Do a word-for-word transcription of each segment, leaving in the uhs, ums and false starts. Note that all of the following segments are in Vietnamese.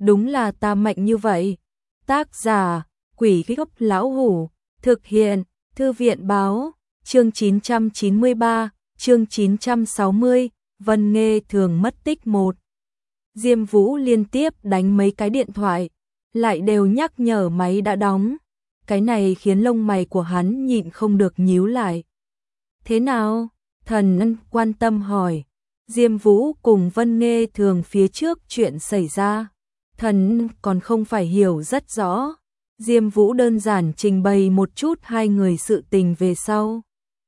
đúng là ta mạnh như vậy. Tác giả, Quỷ Gốc Lão Hủ, thực hiện, Thư viện báo, chương chín trăm chín mươi ba, chương chín trăm sáu mươi, Vân Nghê Thường mất tích một. Diêm Vũ liên tiếp đánh mấy cái điện thoại, lại đều nhắc nhở máy đã đóng. Cái này khiến lông mày của hắn nhịn không được nhíu lại. Thế nào? Thần Ân quan tâm hỏi. Diêm Vũ cùng Vân Nghê Thường phía trước chuyện xảy ra. Thần còn không phải hiểu rất rõ. Diêm Vũ đơn giản trình bày một chút hai người sự tình về sau.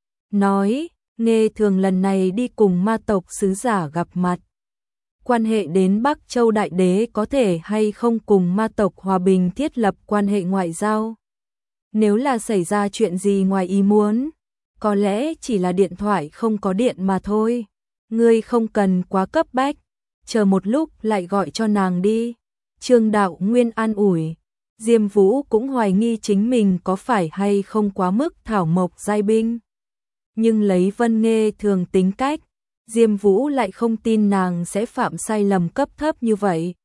Nói, Nghê Thường lần này đi cùng ma tộc sứ giả gặp mặt. Quan hệ đến Bắc Châu Đại Đế có thể hay không cùng ma tộc hòa bình thiết lập quan hệ ngoại giao. Nếu là xảy ra chuyện gì ngoài ý muốn, có lẽ chỉ là điện thoại không có điện mà thôi. Ngươi không cần quá cấp bách, chờ một lúc lại gọi cho nàng đi. Trương Đạo Nguyên an ủi. Diêm Vũ cũng hoài nghi chính mình có phải hay không quá mức thảo mộc giai binh. Nhưng lấy Vân Nghê Thường tính cách, Diêm Vũ lại không tin nàng sẽ phạm sai lầm cấp thấp như vậy.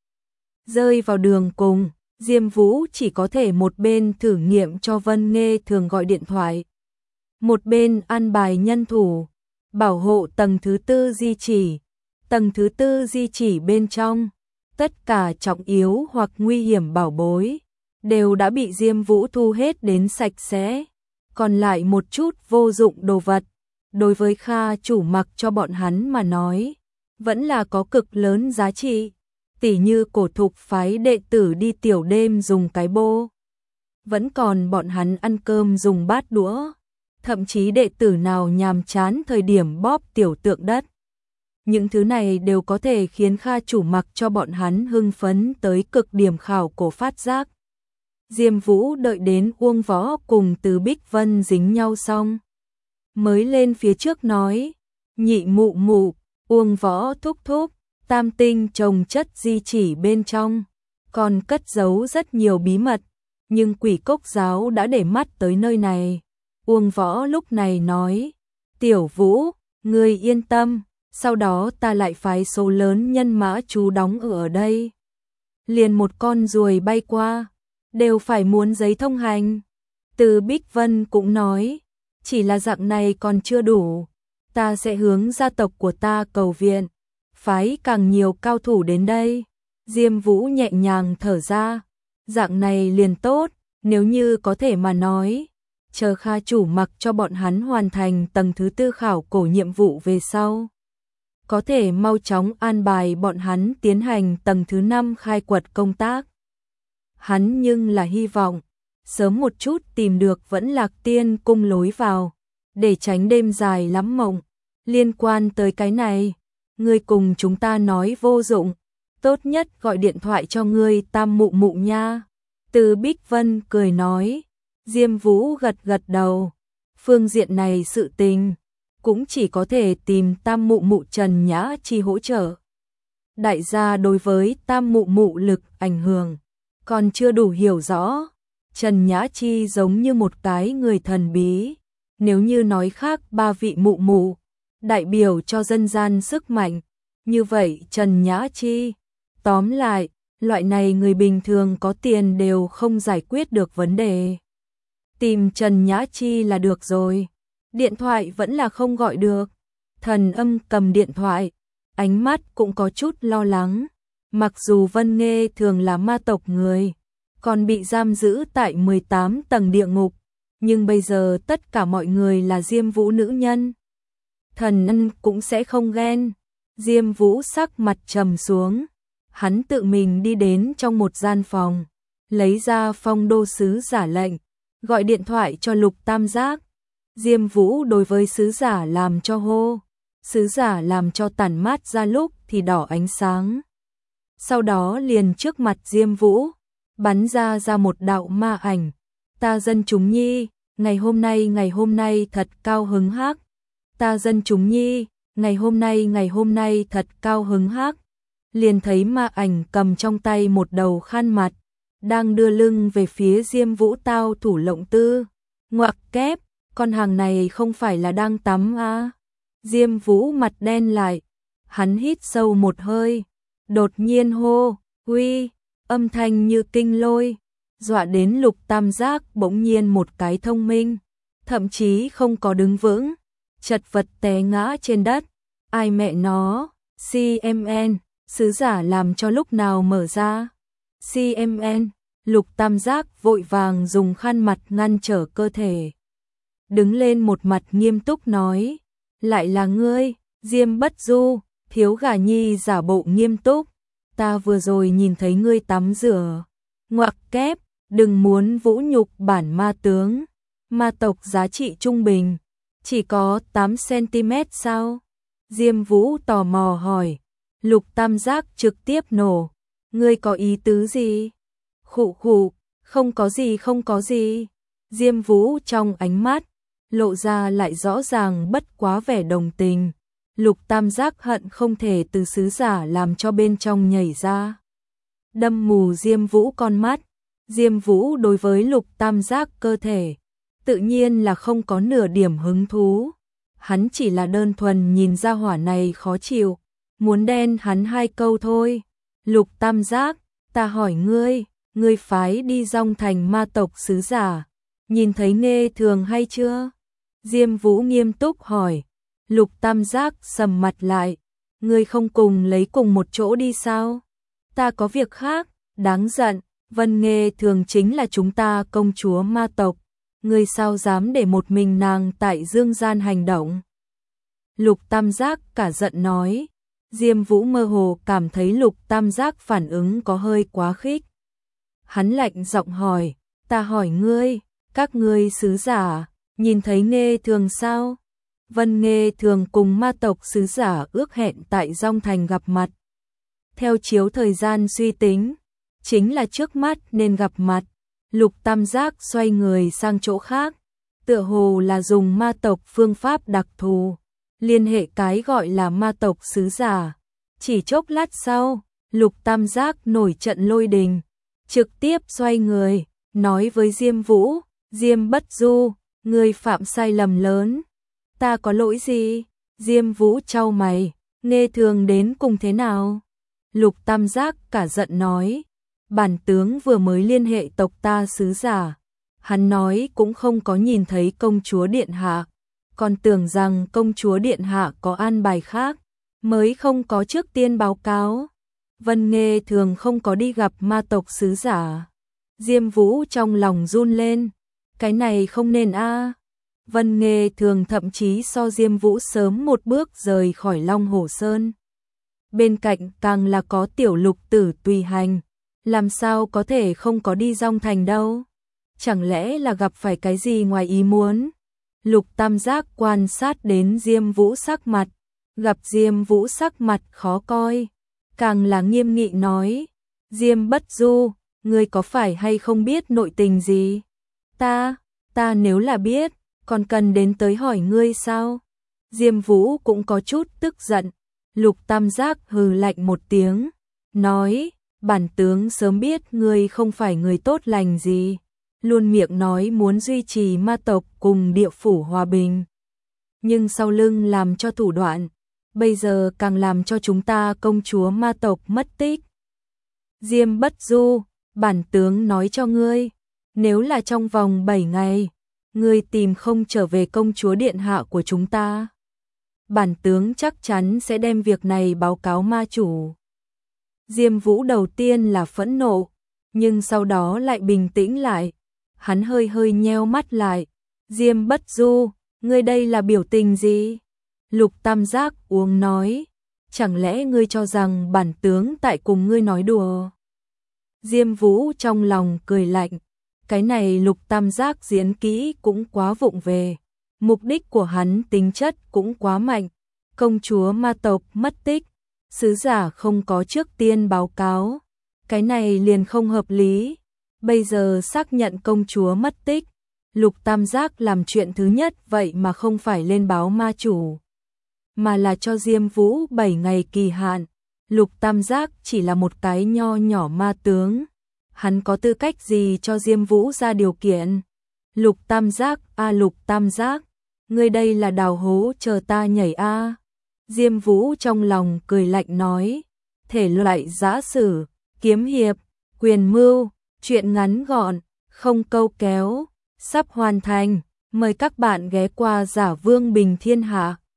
Rơi vào đường cùng, Diêm Vũ chỉ có thể một bên thử nghiệm cho Vân Nghê Thường gọi điện thoại, một bên an bài nhân thủ, bảo hộ tầng thứ tư di chỉ. Tầng thứ tư di chỉ bên trong, tất cả trọng yếu hoặc nguy hiểm bảo bối đều đã bị Diêm Vũ thu hết đến sạch sẽ, còn lại một chút vô dụng đồ vật, đối với Kha chủ mặc cho bọn hắn mà nói, vẫn là có cực lớn giá trị, tỉ như cổ thục phái đệ tử đi tiểu đêm dùng cái bô, vẫn còn bọn hắn ăn cơm dùng bát đũa, thậm chí đệ tử nào nhàm chán thời điểm bóp tiểu tượng đất. Những thứ này đều có thể khiến Kha chủ mặc cho bọn hắn hưng phấn tới cực điểm khảo cổ phát giác. Diêm Vũ đợi đến Uông Võ cùng Từ Bích Vân dính nhau xong, mới lên phía trước nói, nhị mụ mụ, Uông Võ thúc thúc, tam tinh trồng chất di chỉ bên trong, còn cất giấu rất nhiều bí mật, nhưng Quỷ Cốc giáo đã để mắt tới nơi này. Uông Võ lúc này nói, Tiểu Vũ, ngươi yên tâm, sau đó ta lại phái số lớn nhân mã trú đóng ở đây. Liền một con ruồi bay qua, đều phải muốn giấy thông hành. Từ Bích Vân cũng nói, chỉ là dạng này còn chưa đủ, ta sẽ hướng gia tộc của ta cầu viện, phái càng nhiều cao thủ đến đây. Diêm Vũ nhẹ nhàng thở ra, dạng này liền tốt, nếu như có thể mà nói, chờ Kha chủ mặc cho bọn hắn hoàn thành tầng thứ tư khảo cổ nhiệm vụ về sau, có thể mau chóng an bài bọn hắn tiến hành tầng thứ năm khai quật công tác. Hắn nhưng là hy vọng sớm một chút tìm được Vẫn Lạc Tiên cung lối vào, để tránh đêm dài lắm mộng. Liên quan tới cái này, ngươi cùng chúng ta nói vô dụng, tốt nhất gọi điện thoại cho ngươi tam mụ mụ nha. Từ Bích Vân cười nói. Diêm Vũ gật gật đầu, phương diện này sự tình cũng chỉ có thể tìm tam mụ mụ Trần Nhã Chi hỗ trợ. Đại gia đối với tam mụ mụ lực ảnh hưởng còn chưa đủ hiểu rõ. Trần Nhã Chi giống như một cái người thần bí, nếu như nói khác ba vị mụ mụ đại biểu cho dân gian sức mạnh, như vậy Trần Nhã Chi, tóm lại, loại này người bình thường có tiền đều không giải quyết được vấn đề. Tìm Trần Nhã Chi là được rồi. Điện thoại vẫn là không gọi được. Thần Âm cầm điện thoại, ánh mắt cũng có chút lo lắng. Mặc dù Vân Nghê Thường là ma tộc người, còn bị giam giữ tại mười tám tầng địa ngục, nhưng bây giờ tất cả mọi người là Diêm Vũ nữ nhân. Thần Ân cũng sẽ không ghen. Diêm Vũ sắc mặt trầm xuống. Hắn tự mình đi đến trong một gian phòng, lấy ra phong đô sứ giả lệnh, gọi điện thoại cho Lục Tam Giác. Diêm Vũ đối với sứ giả làm cho hô, sứ giả làm cho tản mát ra lúc thì đỏ ánh sáng. Sau đó liền trước mặt Diêm Vũ, bắn ra ra một đạo ma ảnh. Ta dân chúng nhi, ngày hôm nay ngày hôm nay thật cao hứng hắc. Ta dân chúng nhi, ngày hôm nay ngày hôm nay thật cao hứng hắc. Liền thấy ma ảnh cầm trong tay một đầu khăn mặt, đang đưa lưng về phía Diêm Vũ tao thủ lộng tư. Ngoặc kép, con hàng này không phải là đang tắm à? Diêm Vũ mặt đen lại, hắn hít sâu một hơi, đột nhiên hô, uy, âm thanh như kinh lôi, dọa đến Lục Tam Giác bỗng nhiên một cái thông minh, thậm chí không có đứng vững, chật vật té ngã trên đất. Ai mẹ nó, xê em en, sứ giả làm cho lúc nào mở ra? xê em en, Lục Tam Giác vội vàng dùng khăn mặt ngăn trở cơ thể. Đứng lên một mặt nghiêm túc nói, lại là ngươi, Diêm Bất Du. Thiếu Gà Nhi giả bộ nghiêm túc, ta vừa rồi nhìn thấy ngươi tắm rửa. Ngoặc kép, đừng muốn vũ nhục bản ma tướng. Ma tộc giá trị trung bình, chỉ có tám xăng-ti-mét sao? Diêm Vũ tò mò hỏi. Lục Tam Giác trực tiếp nổ. Ngươi có ý tứ gì? Khụ khụ, không có gì không có gì. Diêm Vũ trong ánh mắt, lộ ra lại rõ ràng bất quá vẻ đồng tình. Lục Tam Giác hận không thể từ sứ giả làm cho bên trong nhảy ra, đâm mù Diêm Vũ con mắt. Diêm Vũ đối với Lục Tam Giác cơ thể, tự nhiên là không có nửa điểm hứng thú. Hắn chỉ là đơn thuần nhìn ra hỏa này khó chịu, muốn đen hắn hai câu thôi. Lục Tam Giác, ta hỏi ngươi, ngươi phái đi Dong Thành ma tộc sứ giả, nhìn thấy Nghê Thường hay chưa? Diêm Vũ nghiêm túc hỏi. Lục Tam Giác sầm mặt lại, ngươi không cùng lấy cùng một chỗ đi sao? Ta có việc khác, đáng giận, Vân Nghê Thường chính là chúng ta công chúa ma tộc, ngươi sao dám để một mình nàng tại dương gian hành động? Lục Tam Giác cả giận nói. Diêm Vũ mơ hồ cảm thấy Lục Tam Giác phản ứng có hơi quá khích. Hắn lạnh giọng hỏi, ta hỏi ngươi, các ngươi sứ giả, nhìn thấy Nghê Thường sao? Vân Nghê Thường cùng ma tộc sứ giả ước hẹn tại Dong Thành gặp mặt. Theo chiếu thời gian suy tính, chính là trước mắt nên gặp mặt. Lục Tam Giác xoay người sang chỗ khác, tựa hồ là dùng ma tộc phương pháp đặc thù, liên hệ cái gọi là ma tộc sứ giả. Chỉ chốc lát sau, Lục Tam Giác nổi trận lôi đình, trực tiếp xoay người, nói với Diêm Vũ, Diêm Bất Du, ngươi phạm sai lầm lớn. Ta có lỗi gì? Diêm Vũ chau mày, Nghê Thường đến cùng thế nào? Lục Tam Giác cả giận nói, bản tướng vừa mới liên hệ tộc ta sứ giả, hắn nói cũng không có nhìn thấy công chúa điện hạ, còn tưởng rằng công chúa điện hạ có an bài khác, mới không có trước tiên báo cáo. Vân Nghê Thường không có đi gặp ma tộc sứ giả. Diêm Vũ trong lòng run lên, cái này không nên a. Vân Nghê Thường thậm chí so Diêm Vũ sớm một bước rời khỏi Long Hổ Sơn. Bên cạnh càng là có tiểu Lục Tử tùy hành, làm sao có thể không có đi Dong Thành đâu? Chẳng lẽ là gặp phải cái gì ngoài ý muốn? Lục Tam Giác quan sát đến Diêm Vũ sắc mặt, gặp Diêm Vũ sắc mặt khó coi, càng là nghiêm nghị nói, Diêm Bất Du, ngươi có phải hay không biết nội tình gì? Ta, ta nếu là biết, còn cần đến tới hỏi ngươi sao? Diêm Vũ cũng có chút tức giận. Lục Tam Giác hừ lạnh một tiếng, nói, bản tướng sớm biết ngươi không phải người tốt lành gì, luôn miệng nói muốn duy trì ma tộc cùng địa phủ hòa bình, nhưng sau lưng làm cho thủ đoạn, bây giờ càng làm cho chúng ta công chúa ma tộc mất tích. Diêm Bất Du, bản tướng nói cho ngươi, nếu là trong vòng bảy ngày, ngươi tìm không trở về công chúa điện hạ của chúng ta, bản tướng chắc chắn sẽ đem việc này báo cáo ma chủ. Diêm Vũ đầu tiên là phẫn nộ, nhưng sau đó lại bình tĩnh lại, hắn hơi hơi nheo mắt lại. Diêm Bất Du, ngươi đây là biểu tình gì? Lục Tam Giác uống nói, chẳng lẽ ngươi cho rằng bản tướng tại cùng ngươi nói đùa? Diêm Vũ trong lòng cười lạnh, cái này Lục Tam Giác diễn kỹ cũng quá vụng về, mục đích của hắn tính chất cũng quá mạnh, công chúa ma tộc mất tích, sứ giả không có trước tiên báo cáo, cái này liền không hợp lý. Bây giờ xác nhận công chúa mất tích, Lục Tam Giác làm chuyện thứ nhất vậy mà không phải lên báo ma chủ, mà là cho Diêm Vũ bảy ngày kỳ hạn. Lục Tam Giác chỉ là một cái nho nhỏ ma tướng, hắn có tư cách gì cho Diêm Vũ ra điều kiện? Lục Tam Giác, a Lục Tam Giác, ngươi đây là đào hố chờ ta nhảy a. Diêm Vũ trong lòng cười lạnh nói, thể loại giã sử, kiếm hiệp, Quyền mưu, chuyện ngắn gọn, không câu kéo, sắp hoàn thành. Mời các bạn ghé qua Giả Vương Bình Thiên Hạ.